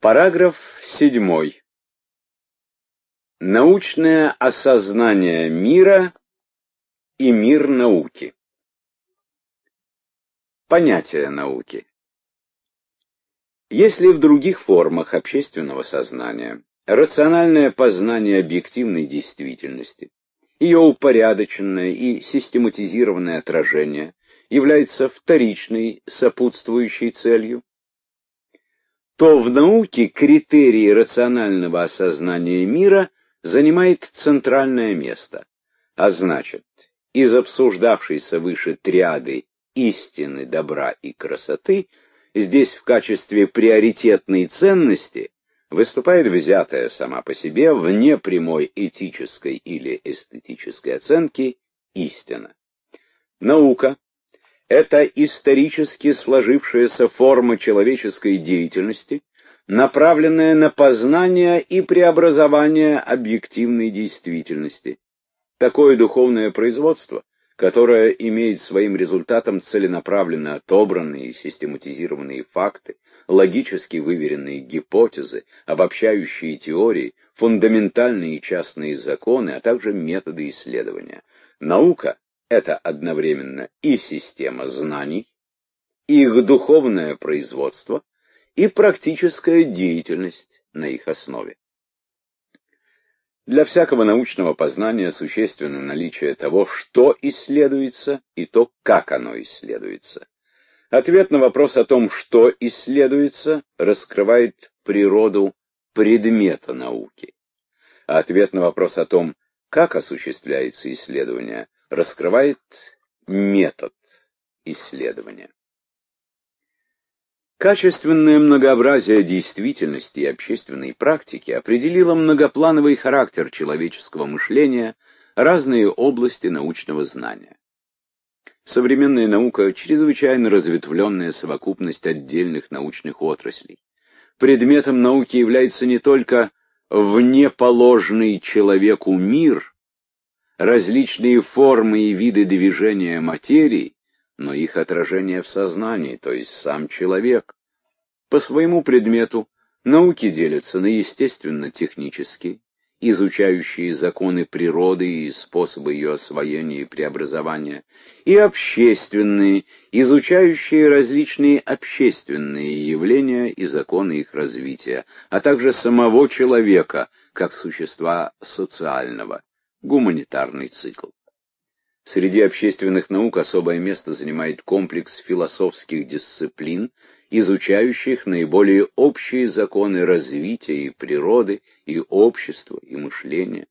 Параграф 7. Научное осознание мира и мир науки. Понятие науки. Если в других формах общественного сознания рациональное познание объективной действительности, ее упорядоченное и систематизированное отражение является вторичной сопутствующей целью, то в науке критерий рационального осознания мира занимает центральное место, а значит, из обсуждавшейся выше триады истины, добра и красоты, здесь в качестве приоритетной ценности выступает взятая сама по себе, вне прямой этической или эстетической оценки, истина. Наука — это исторически сложившаяся форма человеческой деятельности, направленная на познание и преобразование объективной действительности. Такое духовное производство, которое имеет своим результатом целенаправленно отобранные и систематизированные факты, логически выверенные гипотезы, обобщающие теории, фундаментальные и частные законы, а также методы исследования. Наука — это одновременно и система знаний, и их духовное производство, и практическая деятельность на их основе. Для всякого научного познания существенно наличие того, что исследуется, и то, как оно исследуется. Ответ на вопрос о том, что исследуется, раскрывает природу предмета науки. А ответ на вопрос о том, как осуществляется исследование, раскрывает метод исследования. Качественное многообразие действительности и общественной практики определило многоплановый характер человеческого мышления, разные области научного знания. Современная наука — чрезвычайно разветвленная совокупность отдельных научных отраслей. Предметом науки является не только внеположный человеку мир, различные формы и виды движения материи, но их отражение в сознании, то есть сам человек. По своему предмету науки делятся на естественно-технические, изучающие законы природы и способы ее освоения и преобразования, и общественные, изучающие различные общественные явления и законы их развития, а также самого человека, как существа социального, гуманитарный цикл. Среди общественных наук особое место занимает комплекс философских дисциплин, изучающих наиболее общие законы развития и природы, и общества, и мышления.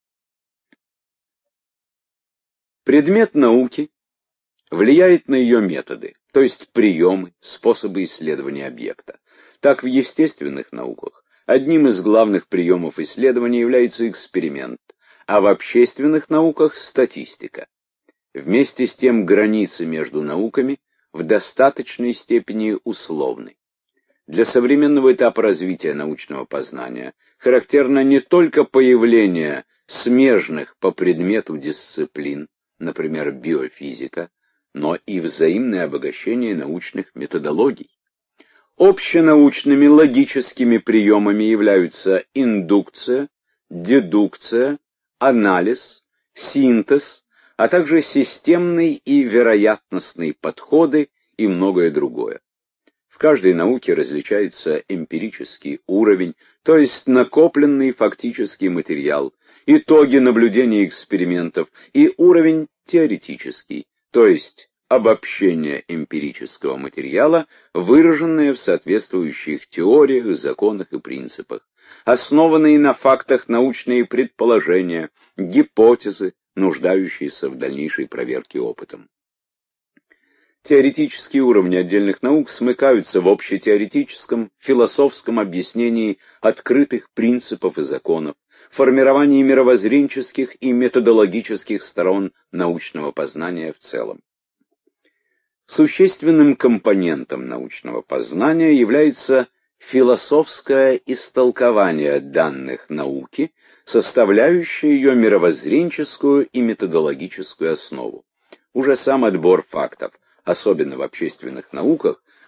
Предмет науки влияет на ее методы, то есть приемы, способы исследования объекта. Так, в естественных науках одним из главных приемов исследования является эксперимент, а в общественных науках — статистика. Вместе с тем границы между науками в достаточной степени условны. Для современного этапа развития научного познания характерно не только появление смежных по предмету дисциплин, например, биофизика, но и взаимное обогащение научных методологий. Общенаучными логическими приемами являются индукция, дедукция, анализ, синтез, а также системный и вероятностные подходы и многое другое. В каждой науке различается эмпирический уровень, то есть накопленный фактический материал, итоги наблюдений и экспериментов, и уровень теоретический, то есть обобщение эмпирического материала, выраженное в соответствующих теориях, законах и принципах, основанные на фактах научные предположения, гипотезы, нуждающиеся в дальнейшей проверке опытом. Теоретические уровни отдельных наук смыкаются в общетеоретическом, философском объяснении открытых принципов и законов, формировании мировоззренческих и методологических сторон научного познания в целом. Существенным компонентом научного познания является философское истолкование данных науки, составляющее ее мировоззренческую и методологическую основу. Уже сам отбор фактов, особенно в общественных науках,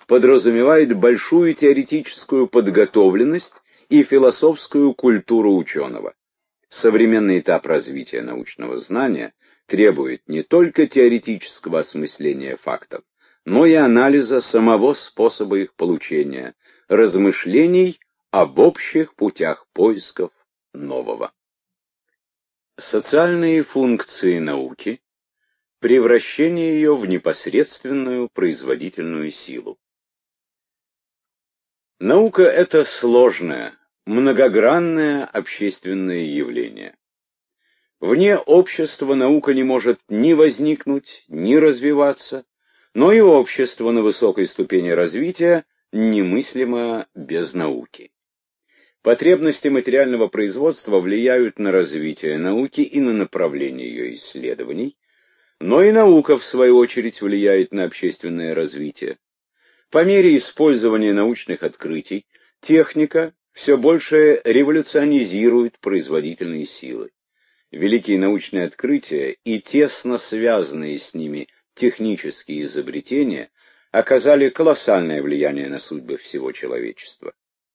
подразумевает большую теоретическую подготовленность и философскую культуру ученого. Современный этап развития научного знания требует не только теоретического осмысления фактов, но и анализа самого способа их получения, размышлений об общих путях поисков нового. Социальные функции науки, превращение ее в непосредственную производительную силу. Наука — это сложное, многогранное общественное явление. Вне общества наука не может ни возникнуть, ни развиваться, но и общество на высокой ступени развития немыслимо без науки. Потребности материального производства влияют на развитие науки и на направление ее исследований, но и наука, в свою очередь, влияет на общественное развитие. По мере использования научных открытий, техника все больше революционизирует производительные силы. Великие научные открытия и тесно связанные с ними технические изобретения оказали колоссальное влияние на судьбы всего человечества.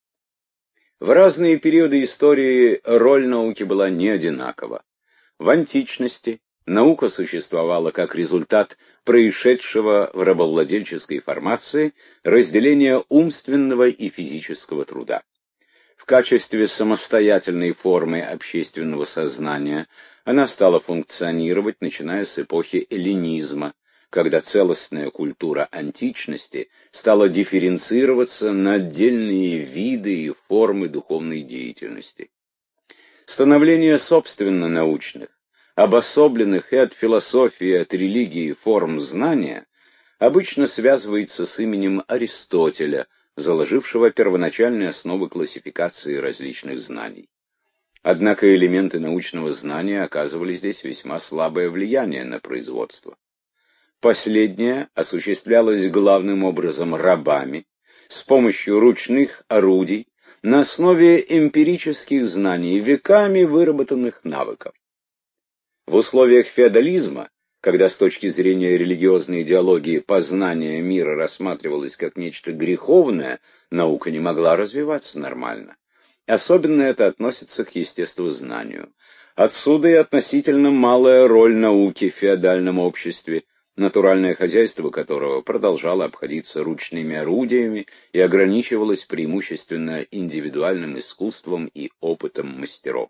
В разные периоды истории роль науки была не одинакова. В античности наука существовала как результат происшедшего в рабовладельческой формации разделения умственного и физического труда. В качестве самостоятельной формы общественного сознания она стала функционировать, начиная с эпохи эллинизма, когда целостная культура античности стала дифференцироваться на отдельные виды и формы духовной деятельности. Становление собственно научных, обособленных и от философии, и от религии форм знания, обычно связывается с именем Аристотеля, заложившего первоначальные основы классификации различных знаний. Однако элементы научного знания оказывали здесь весьма слабое влияние на производство. Последнее осуществлялось главным образом рабами, с помощью ручных орудий, на основе эмпирических знаний, веками выработанных навыков. В условиях феодализма, когда с точки зрения религиозной идеологии познание мира рассматривалось как нечто греховное, наука не могла развиваться нормально. Особенно это относится к естествознанию. Отсюда и относительно малая роль науки в феодальном обществе, натуральное хозяйство которого продолжало обходиться ручными орудиями и ограничивалось преимущественно индивидуальным искусством и опытом мастеров.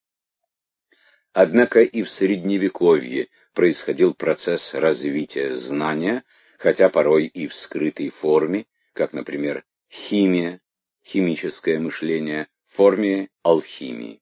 Однако и в Средневековье происходил процесс развития знания, хотя порой и в скрытой форме, как, например, химия, химическое мышление, в форме алхимии.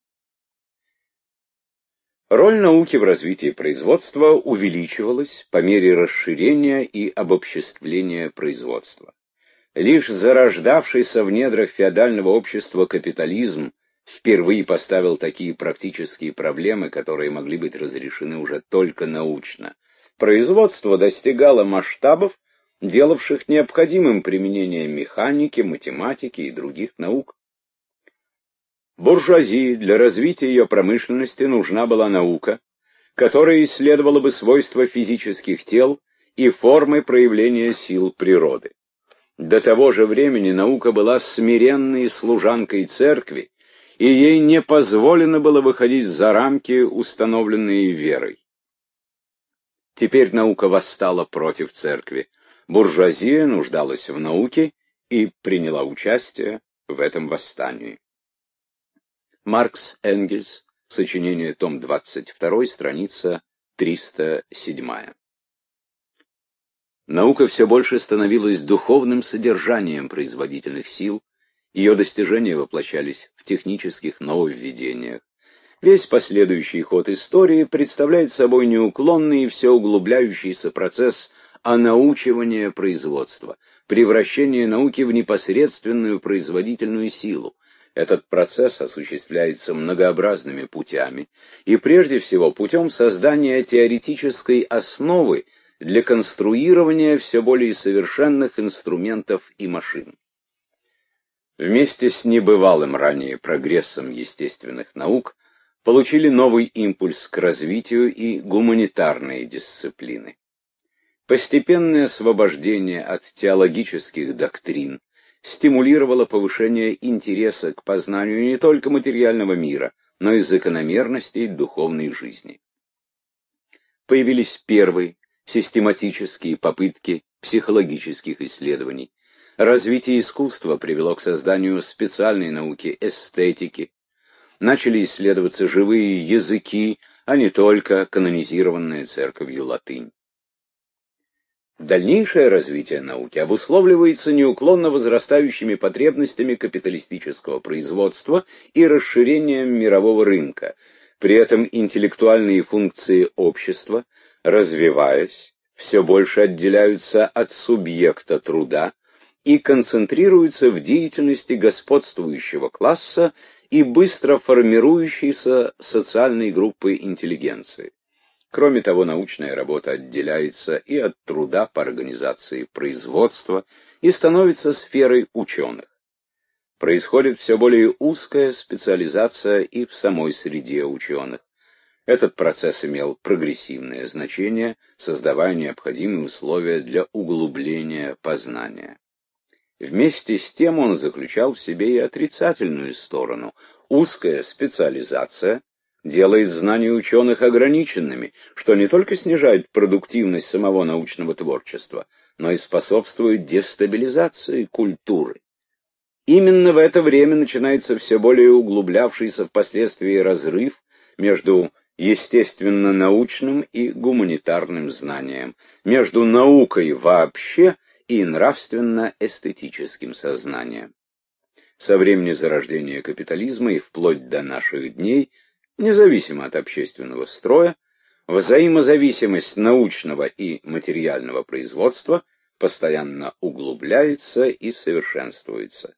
Роль науки в развитии производства увеличивалась по мере расширения и обобществления производства. Лишь зарождавшийся в недрах феодального общества капитализм впервые поставил такие практические проблемы, которые могли быть разрешены уже только научно. Производство достигало масштабов, делавших необходимым применение механики, математики и других наук. Буржуазии для развития ее промышленности нужна была наука, которая исследовала бы свойства физических тел и формы проявления сил природы. До того же времени наука была смиренной служанкой церкви, и ей не позволено было выходить за рамки, установленные верой. Теперь наука восстала против церкви. Буржуазия нуждалась в науке и приняла участие в этом восстании. Маркс Энгельс, сочинение, том 22, страница 307. Наука все больше становилась духовным содержанием производительных сил, ее достижения воплощались в технических нововведениях. Весь последующий ход истории представляет собой неуклонный и все углубляющийся процесс онаучивания производства, превращения науки в непосредственную производительную силу. Этот процесс осуществляется многообразными путями, и прежде всего путем создания теоретической основы для конструирования все более совершенных инструментов и машин. Вместе с небывалым ранее прогрессом естественных наук получили новый импульс к развитию и гуманитарные дисциплины. Постепенное освобождение от теологических доктрин стимулировало повышение интереса к познанию не только материального мира, но и закономерностей духовной жизни. Появились первые систематические попытки психологических исследований. Развитие искусства привело к созданию специальной науки эстетики. Начали исследоваться живые языки, а не только канонизированная церковью латынь. Дальнейшее развитие науки обусловливается неуклонно возрастающими потребностями капиталистического производства и расширением мирового рынка. При этом интеллектуальные функции общества, развиваясь, все больше отделяются от субъекта труда и концентрируются в деятельности господствующего класса и быстро формирующейся социальной группы интеллигенции. Кроме того, научная работа отделяется и от труда по организации производства и становится сферой ученых. Происходит все более узкая специализация и в самой среде ученых. Этот процесс имел прогрессивное значение, создавая необходимые условия для углубления познания. Вместе с тем он заключал в себе и отрицательную сторону. Узкая специализация делает знания ученых ограниченными, что не только снижает продуктивность самого научного творчества, но и способствует дестабилизации культуры. Именно в это время начинается все более углублявшийся впоследствии разрыв между естественно-научным и гуманитарным знанием, между наукой вообще и нравственно-эстетическим сознанием. Со времени зарождения капитализма и вплоть до наших дней, независимо от общественного строя, взаимозависимость научного и материального производства постоянно углубляется и совершенствуется.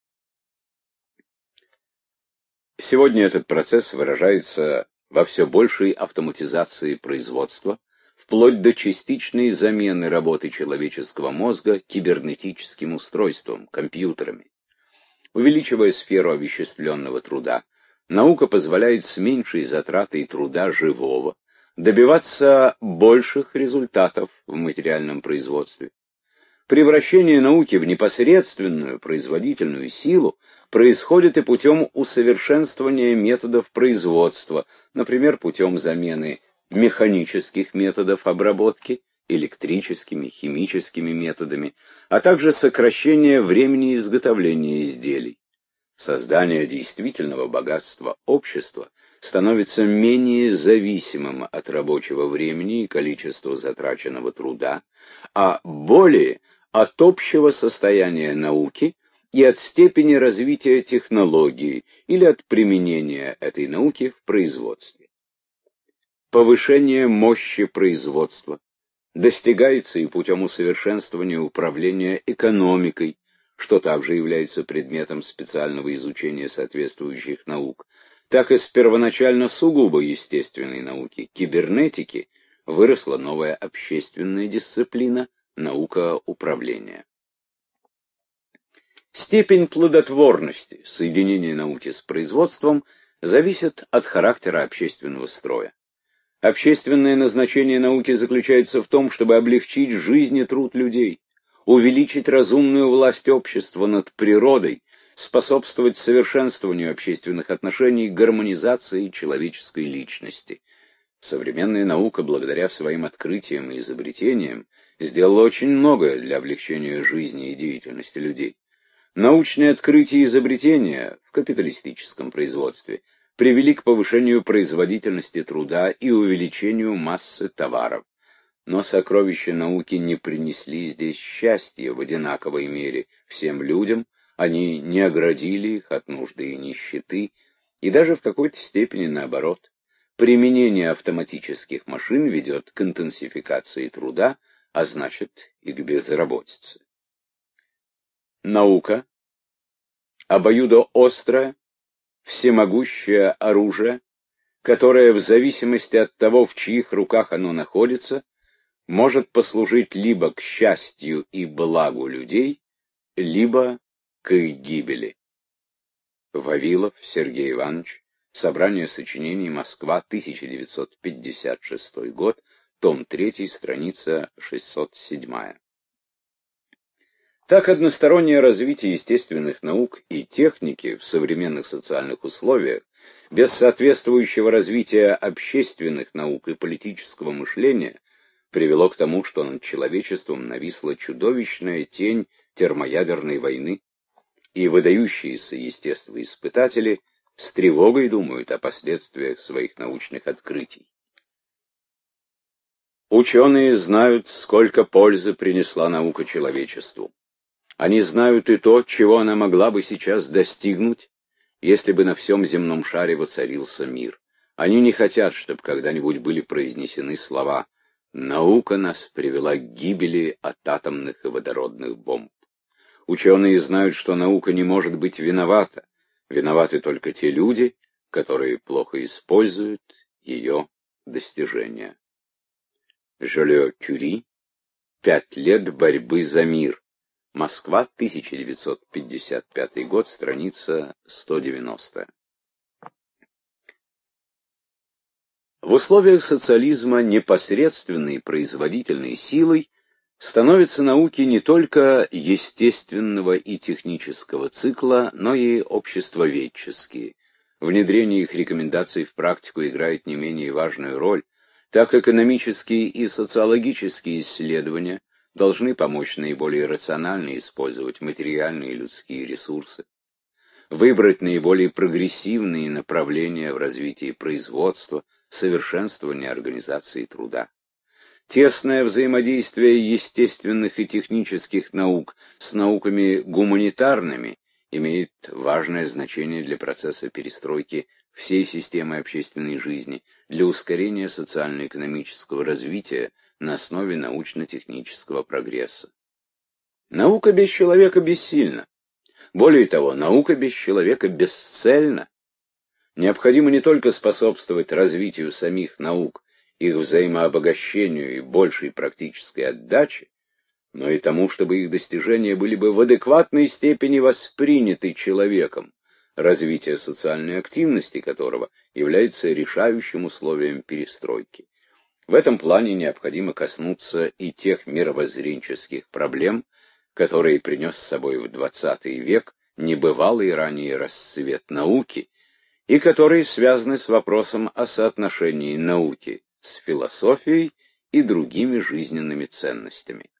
Сегодня этот процесс выражается во все большей автоматизации производства, вплоть до частичной замены работы человеческого мозга кибернетическим устройством, компьютерами. Увеличивая сферу овеществленного труда, наука позволяет с меньшей затратой труда живого добиваться больших результатов в материальном производстве. Превращение науки в непосредственную производительную силу происходит и путем усовершенствования методов производства, например, путем замены механических методов обработки электрическими, химическими методами, а также сокращения времени изготовления изделий. Создание действительного богатства общества становится менее зависимым от рабочего времени и количества затраченного труда, а более от общего состояния науки и от степени развития технологий или от применения этой науки в производстве. Повышение мощи производства достигается и путем усовершенствования управления экономикой, что также является предметом специального изучения соответствующих наук, так и с первоначально сугубо естественной науки, кибернетики, выросла новая общественная дисциплина – наука управления. Степень плодотворности соединения науки с производством зависит от характера общественного строя. Общественное назначение науки заключается в том, чтобы облегчить жизнь и труд людей, увеличить разумную власть общества над природой, способствовать совершенствованию общественных отношений, гармонизации человеческой личности. Современная наука, благодаря своим открытиям и изобретениям, сделала очень многое для облегчения жизни и деятельности людей. Научные открытия и изобретения в капиталистическом производстве привели к повышению производительности труда и увеличению массы товаров. Но сокровища науки не принесли здесь счастья в одинаковой мере всем людям, они не оградили их от нужды и нищеты, и даже в какой-то степени наоборот. Применение автоматических машин ведет к интенсификации труда, а значит и к безработице. Наука — обоюдоострое, всемогущее оружие, которое в зависимости от того, в чьих руках оно находится, может послужить либо к счастью и благу людей, либо к их гибели. Вавилов Сергей Иванович. Собрание сочинений. Москва, 1956 год. том 3, страница 607. Так одностороннее развитие естественных наук и техники в современных социальных условиях, без соответствующего развития общественных наук и политического мышления, привело к тому, что над человечеством нависла чудовищная тень термоядерной войны, и выдающиеся естествоиспытатели с тревогой думают о последствиях своих научных открытий. Ученые знают, сколько пользы принесла наука человечеству. Они знают и то, чего она могла бы сейчас достигнуть, если бы на всем земном шаре воцарился мир. Они не хотят, чтобы когда-нибудь были произнесены слова «Наука нас привела к гибели от атомных и водородных бомб». Ученые знают, что наука не может быть виновата. Виноваты только те люди, которые плохо используют ее достижения. Жолио-Кюри. 5 лет борьбы за мир. Москва, 1955 год, страница 190. В условиях социализма непосредственной производительной силой становятся науки не только естественного и технического цикла, но и обществоведческие. Внедрение их рекомендаций в практику играет не менее важную роль, так экономические и социологические исследования должны помочь наиболее рационально использовать материальные и людские ресурсы, выбрать наиболее прогрессивные направления в развитии производства, совершенствования организации труда. Тесное взаимодействие естественных и технических наук с науками гуманитарными имеет важное значение для процесса перестройки всей системы общественной жизни, для ускорения социально-экономического развития на основе научно-технического прогресса. Наука без человека бессильна. Более того, наука без человека бесцельна. Необходимо не только способствовать развитию самих наук, их взаимообогащению и большей практической отдаче, но и тому, чтобы их достижения были бы в адекватной степени восприняты человеком, развитие социальной активности которого является решающим условием перестройки. В этом плане необходимо коснуться и тех мировоззренческих проблем, которые принес с собой в XX век небывалый ранее расцвет науки, и которые связаны с вопросом о соотношении науки с философией и другими жизненными ценностями.